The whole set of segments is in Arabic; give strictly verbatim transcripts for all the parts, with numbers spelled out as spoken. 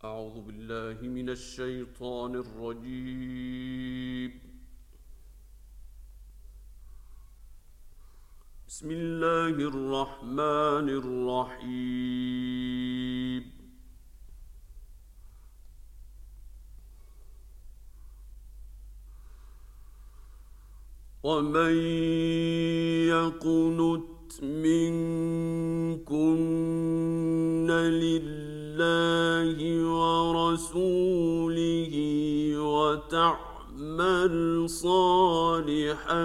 أعوذ بالله من الشيطان الرجيم. بسم الله الرحمن الرحيم. ومن يقنت منكن لله ورسوله وتعمل صالحا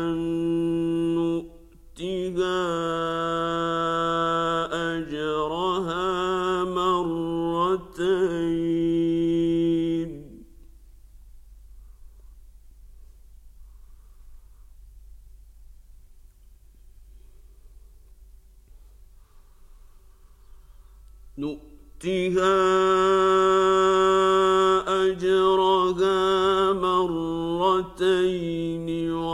نؤتها أجرها مرتين نؤتها أجرها مرتين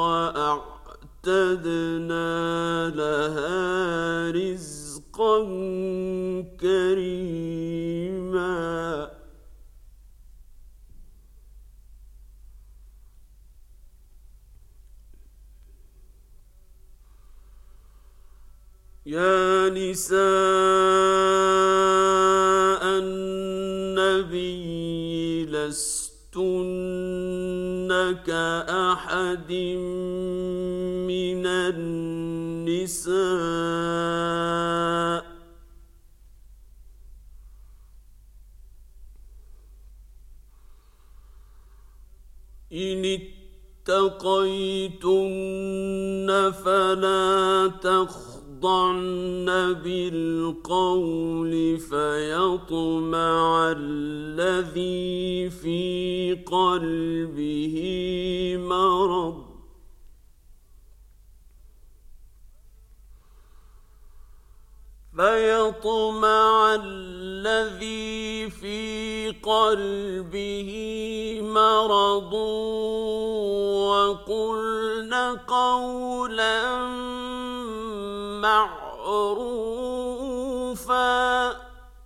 وأعتدنا لها رزقا كريما. يا نساء النبي لستن كأحد من النساء إن اتقيتن فلا تخضعن بالقول فيطمع الذي في قلبه مرض فيطمع الذي في قلبه مرض وقلن قولا معروفا.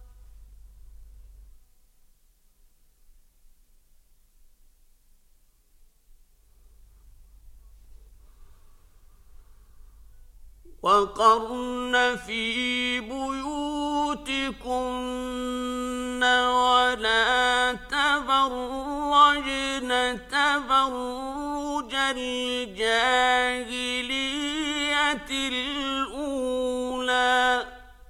وقرن في بيوتكن ولا تبرجن تبرج الجاهلية الأولى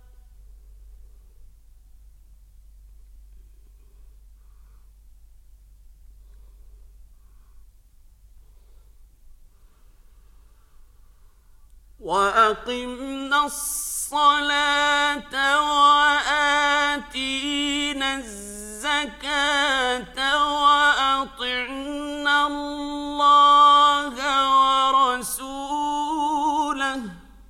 وأقمنا الصلاة وآتينا الزكاة وأطعنا الله ورسوله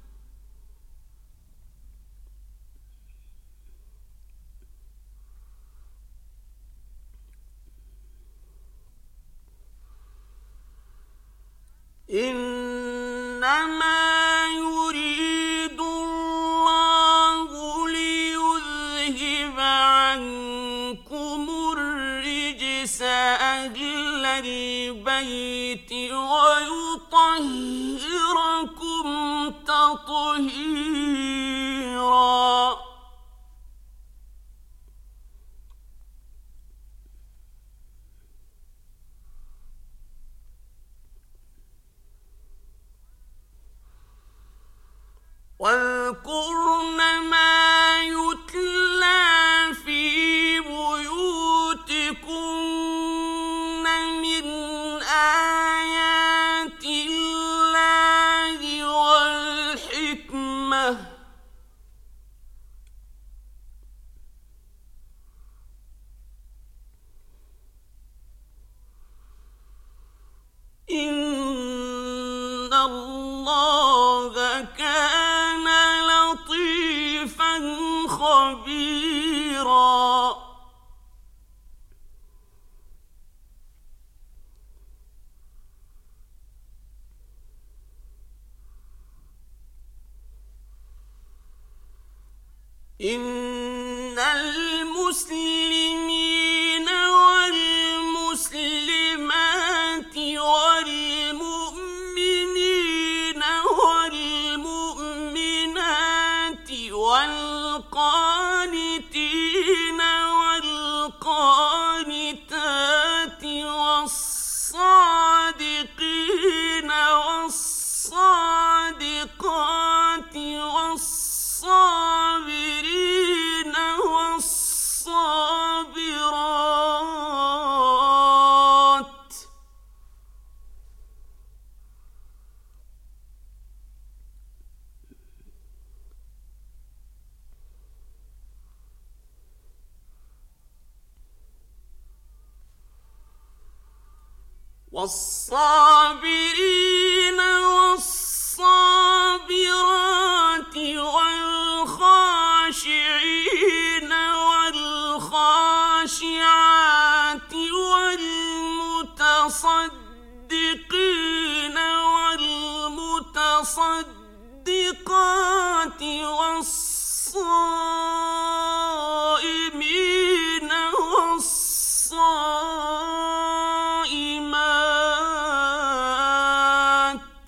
إنما يريد الله ليذهب عنكم الرجس أهل البيت ويطهركم تطهيرا. واذكرن ما يتلى في بيوتكن من آيات الله والحكمة إن الله كان لطيفا خبيرا. إن المسلمين والصابرين والصابرات والخاشعين والخاشعات والمتصدقين والمتصدقات والصائمين والصائمات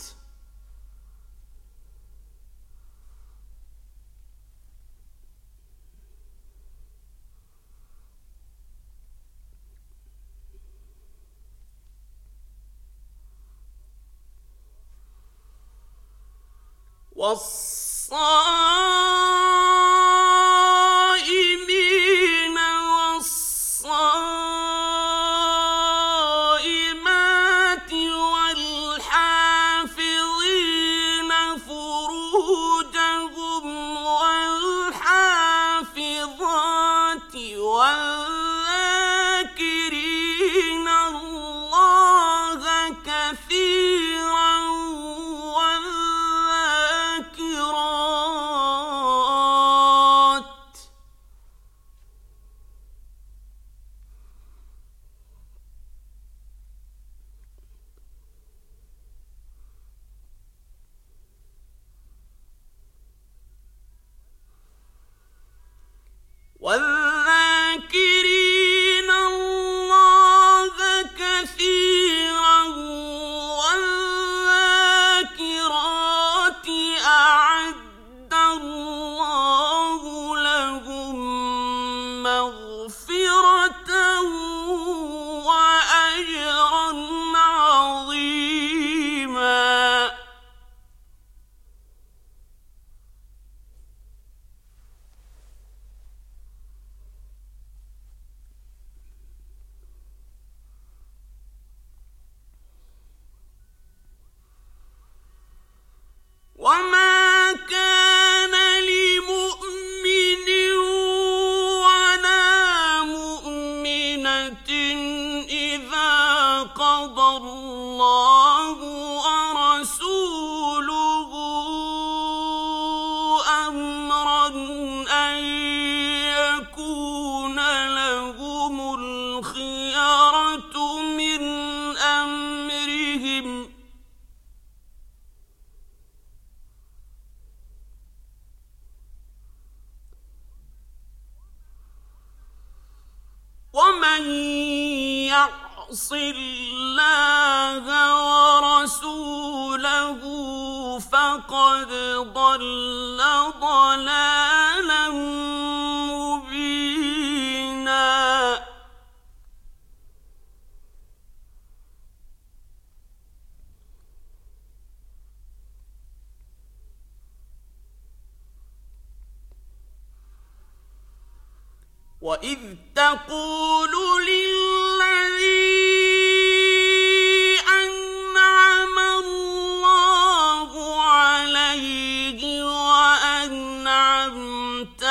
والصائمين والصائمات والحافظين فروجهم والحافظات والذاكرين الله كثيرا والذاكرات والذاكرين الله كثيرا والذاكرات أعد الله لهم مغفرة وأجرا عظيما. وما كان لمؤمن ولا مؤمنة إذا قضى الله ورسوله أمرا أن يكون لهم الخيرة من أمرهم ومن يعص الله ورسوله فقد ضل ضلالا مبينا. وإذ تقول للذي أنعم الله عليه وأنعمت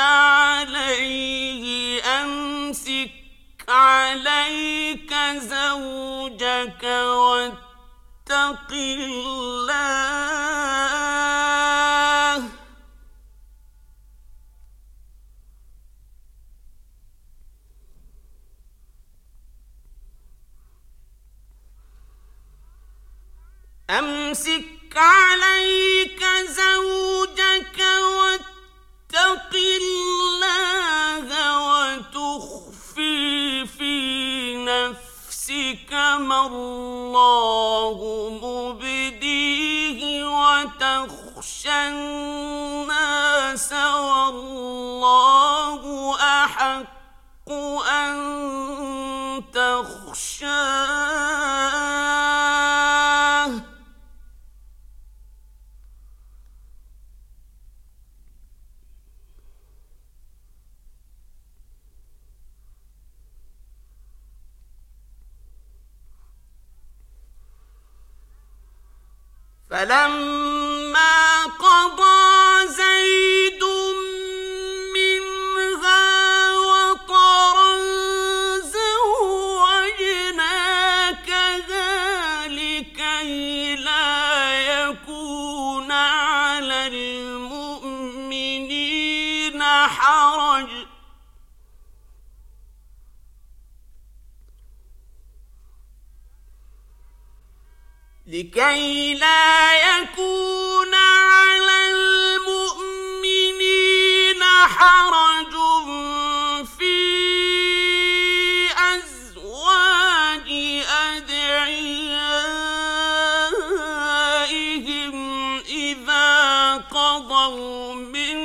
عليه أمسك عليك زوجك واتق الله أمسك عليك زوجك واتق الله وتخفي في نفسك ما الله مبديه وتخشى الناس والله أحق أن تخشاه فلما قضى زيد منها وطرا زوجناكها لكي لا يكون على المؤمنين حرج في أزواج أدعيائهم إذا قضوا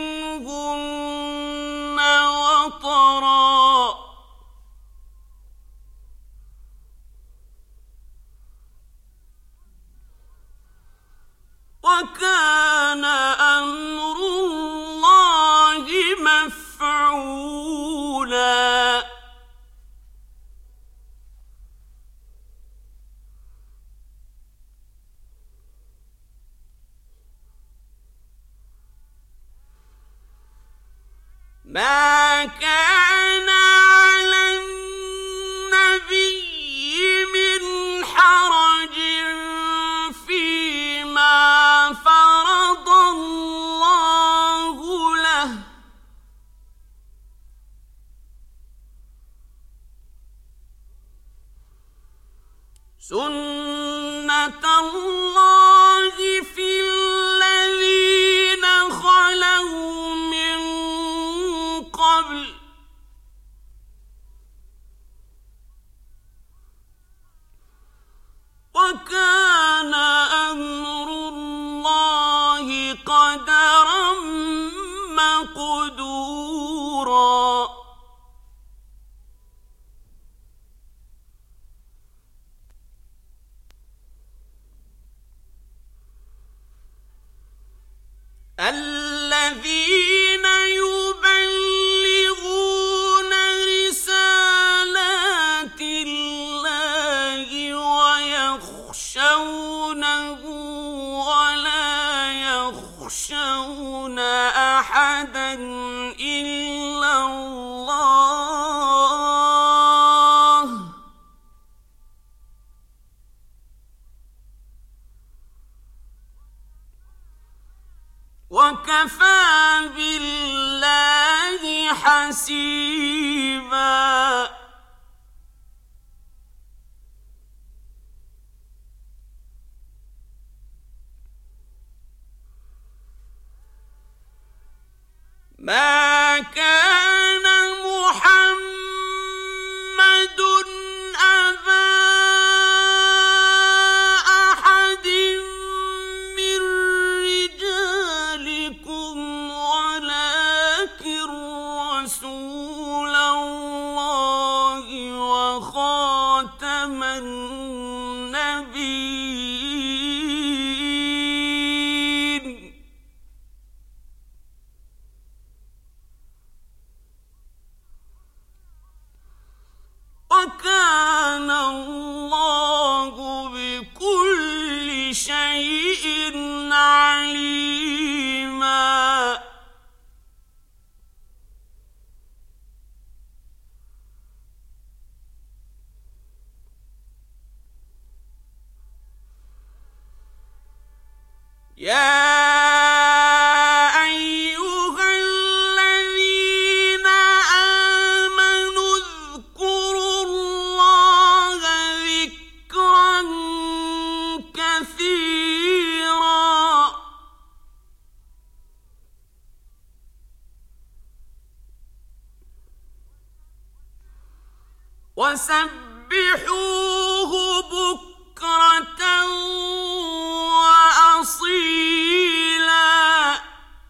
منهن وطرا وكان أمر الله مفعولا ما كان على النبي من حرج فيما فرض الله له سنة الله في الذين خلوا من قبل وكان أمر الله قدرا مقدورا الذين يبلغون رسالات الله ويخشونه ولا يخشون أحدا إلا الله وكفى بالله حسيبا ما كان محمد أبا أحد من رجالكم ولكن رسول الله وخاتم النبيين وكان الله بكل شيء عليما يا أيها الذين آمنوا اذكروا الله ذكرا كثيرا وسبحوه بكرة وأصيلا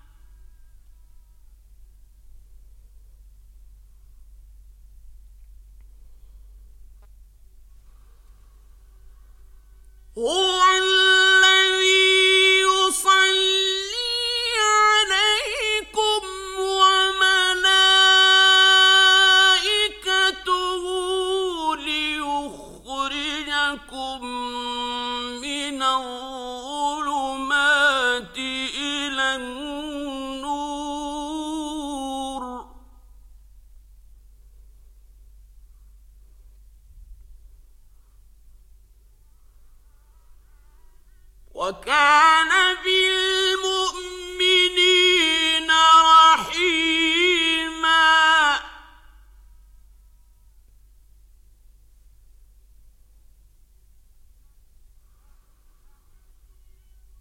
هو الذي يصلي عليكم وملائكته ليخرجكم من الظلمات إلى النور وكان بالمؤمنين رحيما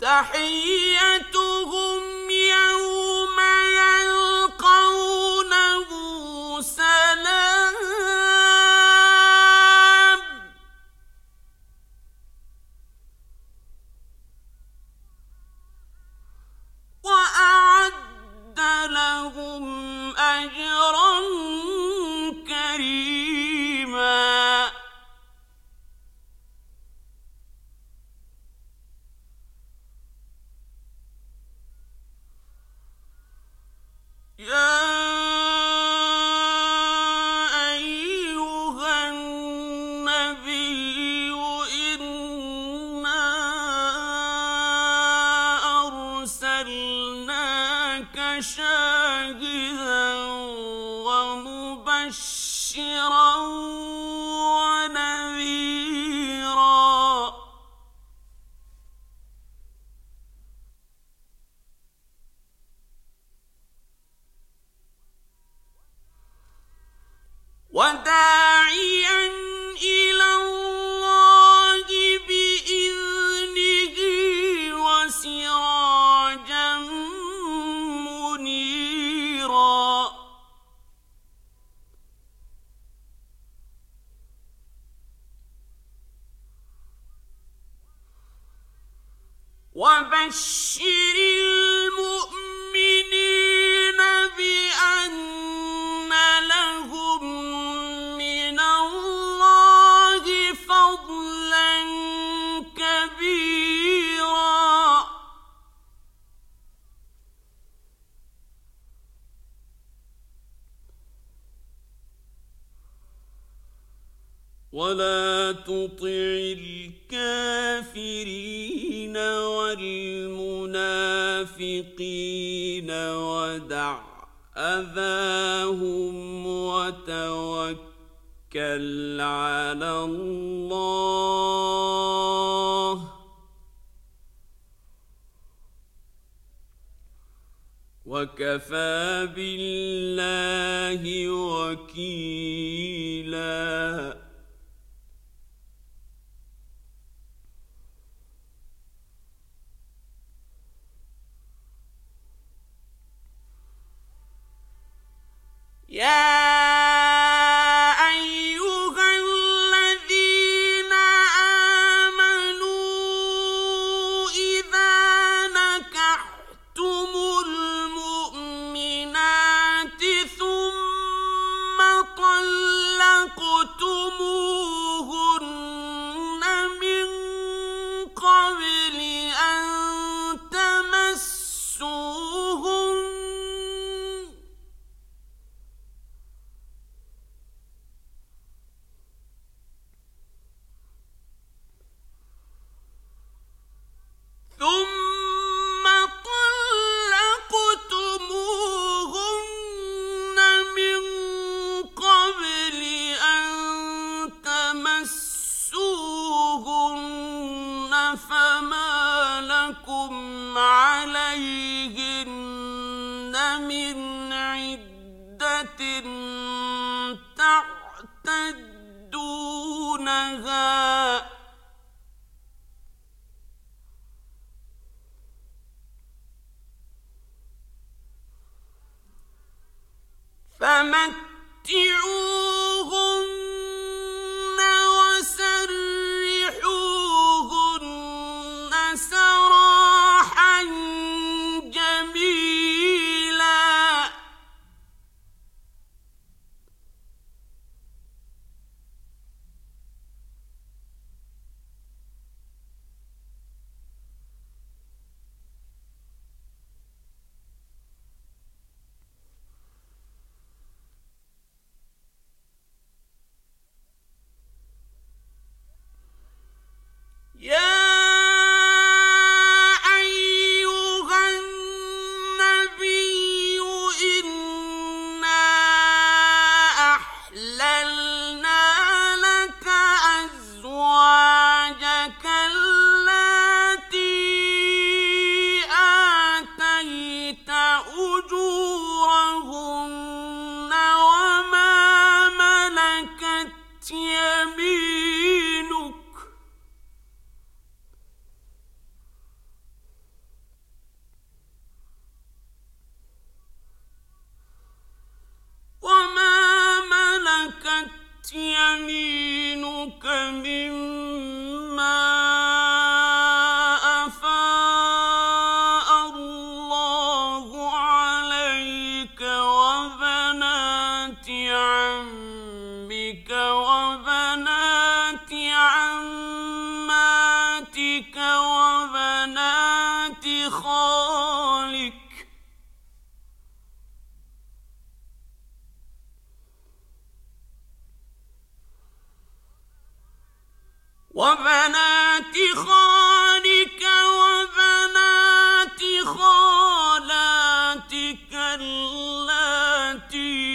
تحيتهم يوم يلقونه سلام وأعد لهم أجرا كريما يا أيها النبي إنا أرسلناك شاهدا ومبشرا ونذيرا وداعيا إلى الله بإذنه وسراجا منيرا وبشر المؤمنين بأن لهم من الله فضلا كبيرا ولا تطع الكافرين والمنافقين ودع أذاهم وتوكل على الله وكفى بالله وكيلا يا أيها الذين آمنوا إذا نكحتم المؤمنات ثم طلقتموهن من قبل أن تمسوهن ثم طلقتموهن من قبل أن تمسوهن فما لكم عليهن من عدة تعتدونها فمتعوهن وسرحوهن سراحا جميلا عمك وبنات عماتك وبنات خالك وبنات خالك وبنات خالاتك اللاتي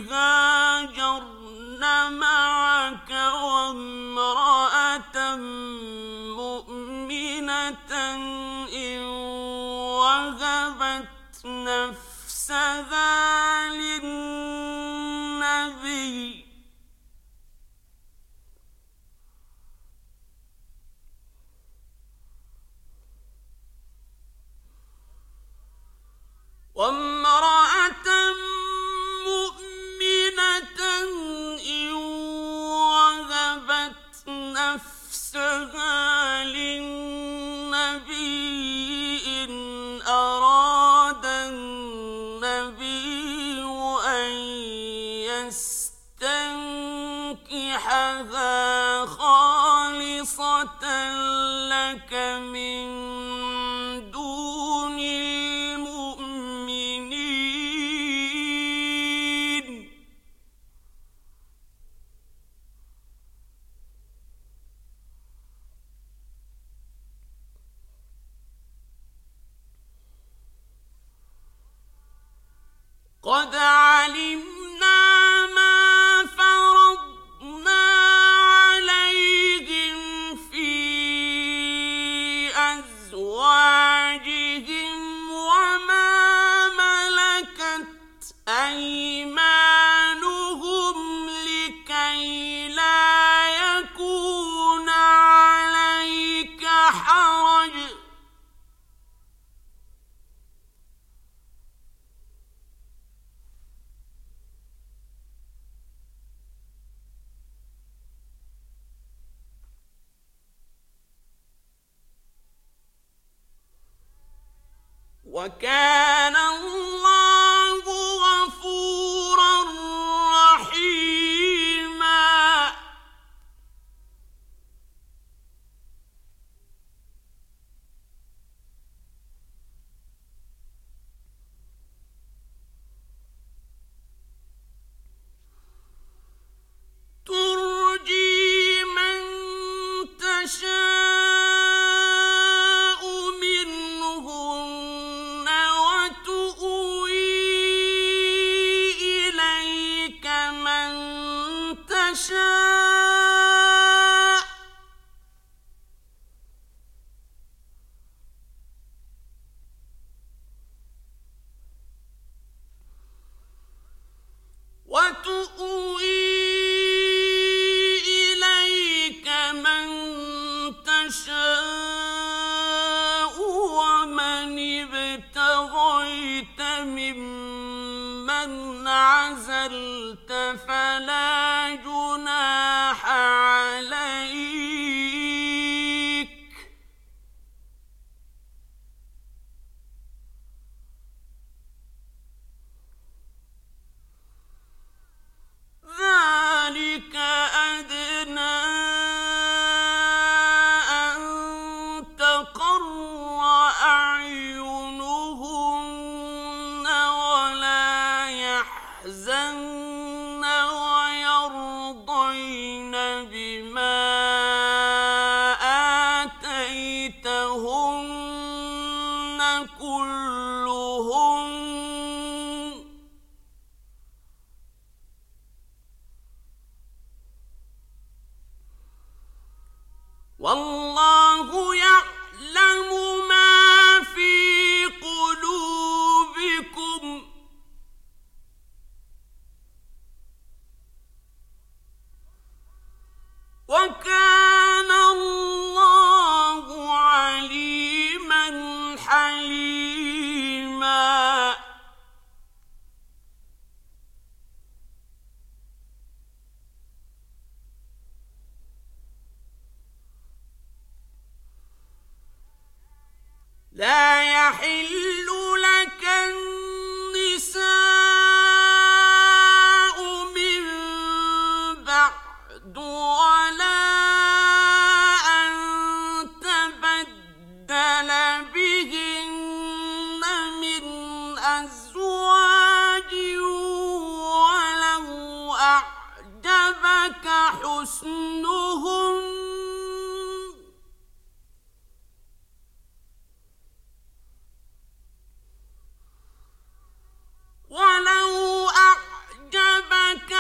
هاجرن معك وامرأة مؤمنة إن وهبت نفسها للنبي وامرأة مؤمنة إن وهبت نفسها للنبي إن أراد النبي أن يستنكحها خالصة لك من دون المؤمنين قد علمنا ما فرضنا عليهم في أزواجهم وما ملكت أيمانهم لكي لا يكون عليك حرج وكان الله غفورا رحيما ترجي من تشاء منهن وتؤوي إليك من تشاء وتؤوي إليك من تشاء ومن ابتغيت ممن عزلت فلا جناح عليك ذلك أدنى أن تقر أعينهن ولا يحزن ويرضين بما آتيتهن كلهن والله يعلم ما في قلوبكم وكان الله عليما حليما لا يحل لك النساء أعجبك حسنهم ولو أعجبك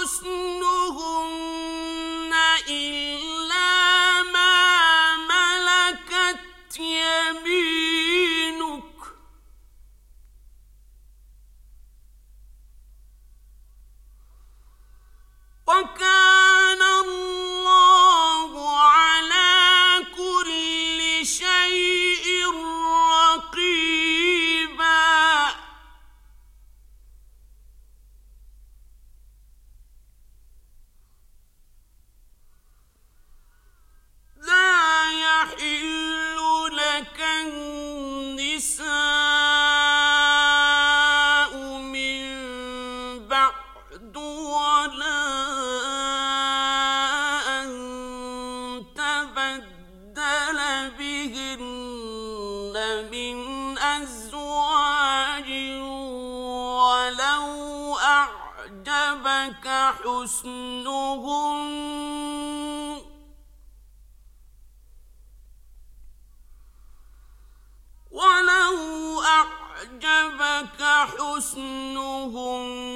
حسنهن إلا ما ملكت يمينك وكان الله على كل شيء رقيبا. لا يحل لك النساء من بعد ولا أن تبدل بهن من أزواج ولو أعجبك حسنهن ولو أعجبك حسنهن